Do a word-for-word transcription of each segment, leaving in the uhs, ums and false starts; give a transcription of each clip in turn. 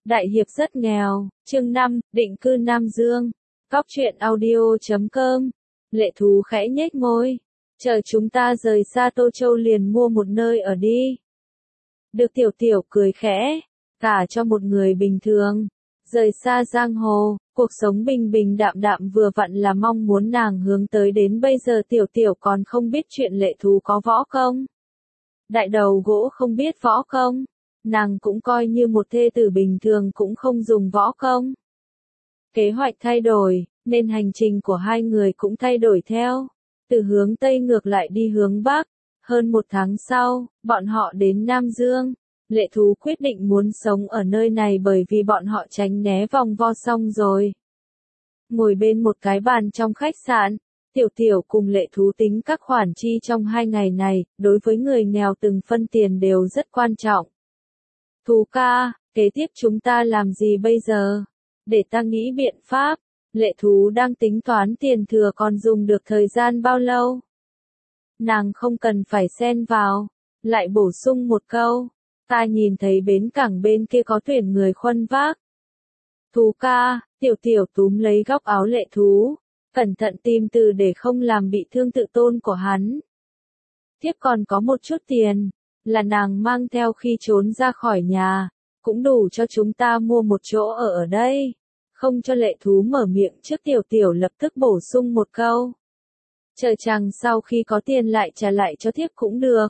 Đại hiệp rất nghèo, chương năm, định cư Nam Dương. Cóc truyện audio chấm com. Lệ Thú khẽ nhếch môi. Chờ chúng ta rời xa Tô Châu liền mua một nơi ở đi. Được Tiểu Tiểu cười khẽ. Cả cho một người bình thường. Rời xa giang hồ, cuộc sống bình bình đạm đạm vừa vặn là mong muốn nàng hướng tới đến bây giờ Tiểu Tiểu còn không biết chuyện Lệ Thú có võ công. Đại đầu gỗ không biết võ công. Nàng cũng coi như một thê tử bình thường cũng không dùng võ công. Kế hoạch thay đổi, nên hành trình của hai người cũng thay đổi theo. Từ hướng Tây ngược lại đi hướng Bắc. Hơn một tháng sau, bọn họ đến Nam Dương. Lệ Thú quyết định muốn sống ở nơi này bởi vì bọn họ tránh né vòng vo xong rồi. Ngồi bên một cái bàn trong khách sạn, Tiểu Tiểu cùng Lệ Thú tính các khoản chi trong hai ngày này, đối với người nghèo từng phân tiền đều rất quan trọng. Thú ca, kế tiếp chúng ta làm gì bây giờ? Để ta nghĩ biện pháp. Lệ Thú đang tính toán tiền thừa còn dùng được thời gian bao lâu. Nàng không cần phải xen vào. Lại bổ sung một câu. Ta nhìn thấy bến cảng bên kia có thuyền người khuân vác. Thú ca, Tiểu Tiểu túm lấy góc áo Lệ Thú. Cẩn thận tìm từ để không làm bị thương tự tôn của hắn. Tiếp còn có một chút tiền. Là nàng mang theo khi trốn ra khỏi nhà, cũng đủ cho chúng ta mua một chỗ ở ở đây. Không cho Lệ Thú mở miệng trước Tiểu Tiểu lập tức bổ sung một câu. Chờ chàng sau khi có tiền lại trả lại cho thiếp cũng được.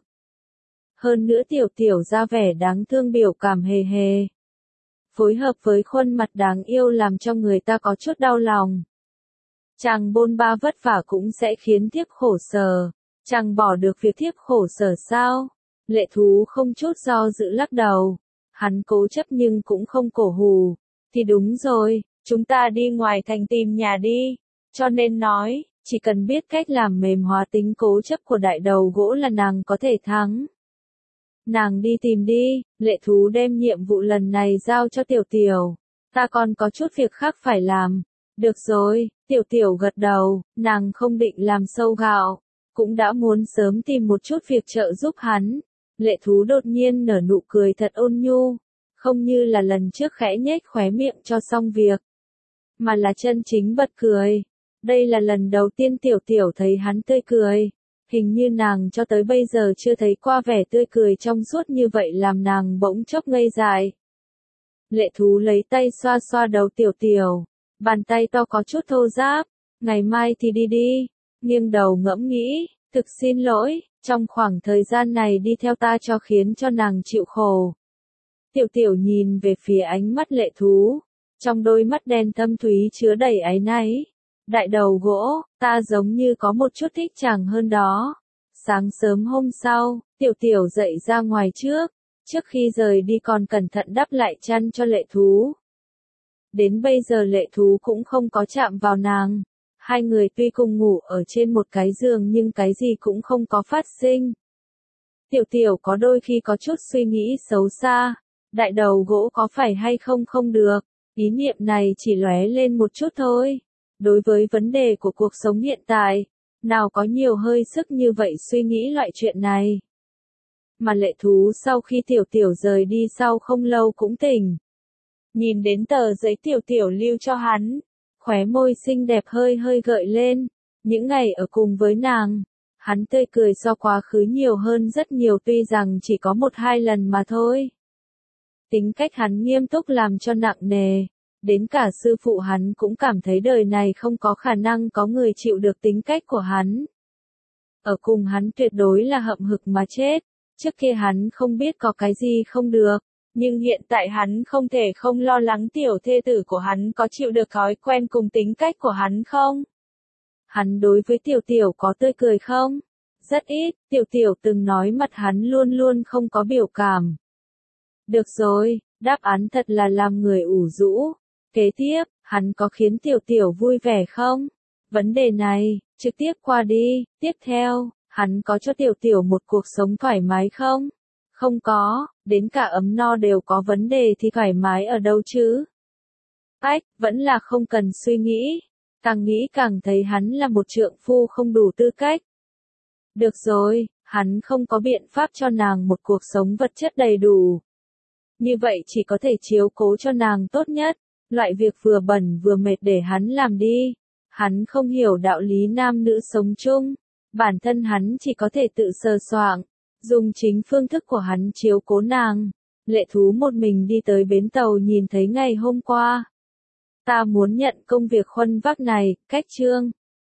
Hơn nữa Tiểu Tiểu ra vẻ đáng thương biểu cảm hề hề. Phối hợp với khuôn mặt đáng yêu làm cho người ta có chút đau lòng. Chàng bôn ba vất vả cũng sẽ khiến thiếp khổ sở. Chàng bỏ được việc thiếp khổ sở sao? Lệ Thú không chút do dự lắc đầu. Hắn cố chấp nhưng cũng không cổ hù. Thì đúng rồi, chúng ta đi ngoài thành tìm nhà đi. Cho nên nói, chỉ cần biết cách làm mềm hóa tính cố chấp của đại đầu gỗ là nàng có thể thắng. Nàng đi tìm đi, Lệ Thú đem nhiệm vụ lần này giao cho Tiểu Tiểu. Ta còn có chút việc khác phải làm. Được rồi, Tiểu Tiểu gật đầu, nàng không định làm sâu gạo. Cũng đã muốn sớm tìm một chút việc trợ giúp hắn. Lệ Thú đột nhiên nở nụ cười thật ôn nhu, không như là lần trước khẽ nhếch khóe miệng cho xong việc, mà là chân chính bật cười. Đây là lần đầu tiên Tiểu Tiểu thấy hắn tươi cười, hình như nàng cho tới bây giờ chưa thấy qua vẻ tươi cười trong suốt như vậy làm nàng bỗng chốc ngây dại. Lệ Thú lấy tay xoa xoa đầu Tiểu Tiểu, bàn tay to có chút thô ráp, ngày mai thì đi đi, nghiêng đầu ngẫm nghĩ, thực xin lỗi. Trong khoảng thời gian này đi theo ta cho khiến cho nàng chịu khổ. Tiểu Tiểu nhìn về phía ánh mắt Lệ Thú. Trong đôi mắt đen thâm thúy chứa đầy áy náy. Đại đầu gỗ, ta giống như có một chút thích chàng hơn đó. Sáng sớm hôm sau, Tiểu Tiểu dậy ra ngoài trước. Trước khi rời đi còn cẩn thận đắp lại chăn cho Lệ Thú. Đến bây giờ Lệ Thú cũng không có chạm vào nàng. Hai người tuy cùng ngủ ở trên một cái giường nhưng cái gì cũng không có phát sinh. Tiểu Tiểu có đôi khi có chút suy nghĩ xấu xa. Đại đầu gỗ có phải hay không không được. Ý niệm này chỉ lóe lên một chút thôi. Đối với vấn đề của cuộc sống hiện tại, nào có nhiều hơi sức như vậy suy nghĩ loại chuyện này. Mà Lệ Thú sau khi Tiểu Tiểu rời đi sau không lâu cũng tỉnh. Nhìn đến tờ giấy Tiểu Tiểu lưu cho hắn. Khóe môi xinh đẹp hơi hơi gợi lên. Những ngày ở cùng với nàng, hắn tươi cười so quá khứ nhiều hơn rất nhiều tuy rằng chỉ có một hai lần mà thôi. Tính cách hắn nghiêm túc làm cho nặng nề. Đến cả sư phụ hắn cũng cảm thấy đời này không có khả năng có người chịu được tính cách của hắn. Ở cùng hắn tuyệt đối là hậm hực mà chết. Trước kia hắn không biết có cái gì không được. Nhưng hiện tại hắn không thể không lo lắng tiểu thê tử của hắn có chịu được thói quen cùng tính cách của hắn không? Hắn đối với Tiểu Tiểu có tươi cười không? Rất ít, Tiểu Tiểu từng nói mặt hắn luôn luôn không có biểu cảm. Được rồi, đáp án thật là làm người ủ rũ. Kế tiếp, hắn có khiến Tiểu Tiểu vui vẻ không? Vấn đề này, trực tiếp qua đi. Tiếp theo, hắn có cho Tiểu Tiểu một cuộc sống thoải mái không? Không có, đến cả ấm no đều có vấn đề thì thoải mái ở đâu chứ? Ách, vẫn là không cần suy nghĩ. Càng nghĩ càng thấy hắn là một trượng phu không đủ tư cách. Được rồi, hắn không có biện pháp cho nàng một cuộc sống vật chất đầy đủ. như vậy chỉ có thể chiếu cố cho nàng tốt nhất, loại việc vừa bẩn vừa mệt để hắn làm đi. Hắn không hiểu đạo lý nam nữ sống chung, bản thân hắn chỉ có thể tự sờ soạng, dùng chính phương thức của hắn chiếu cố nàng. Lệ Thú một mình đi tới bến tàu nhìn thấy ngày hôm qua. Ta muốn nhận công việc khuân vác này, cách Trương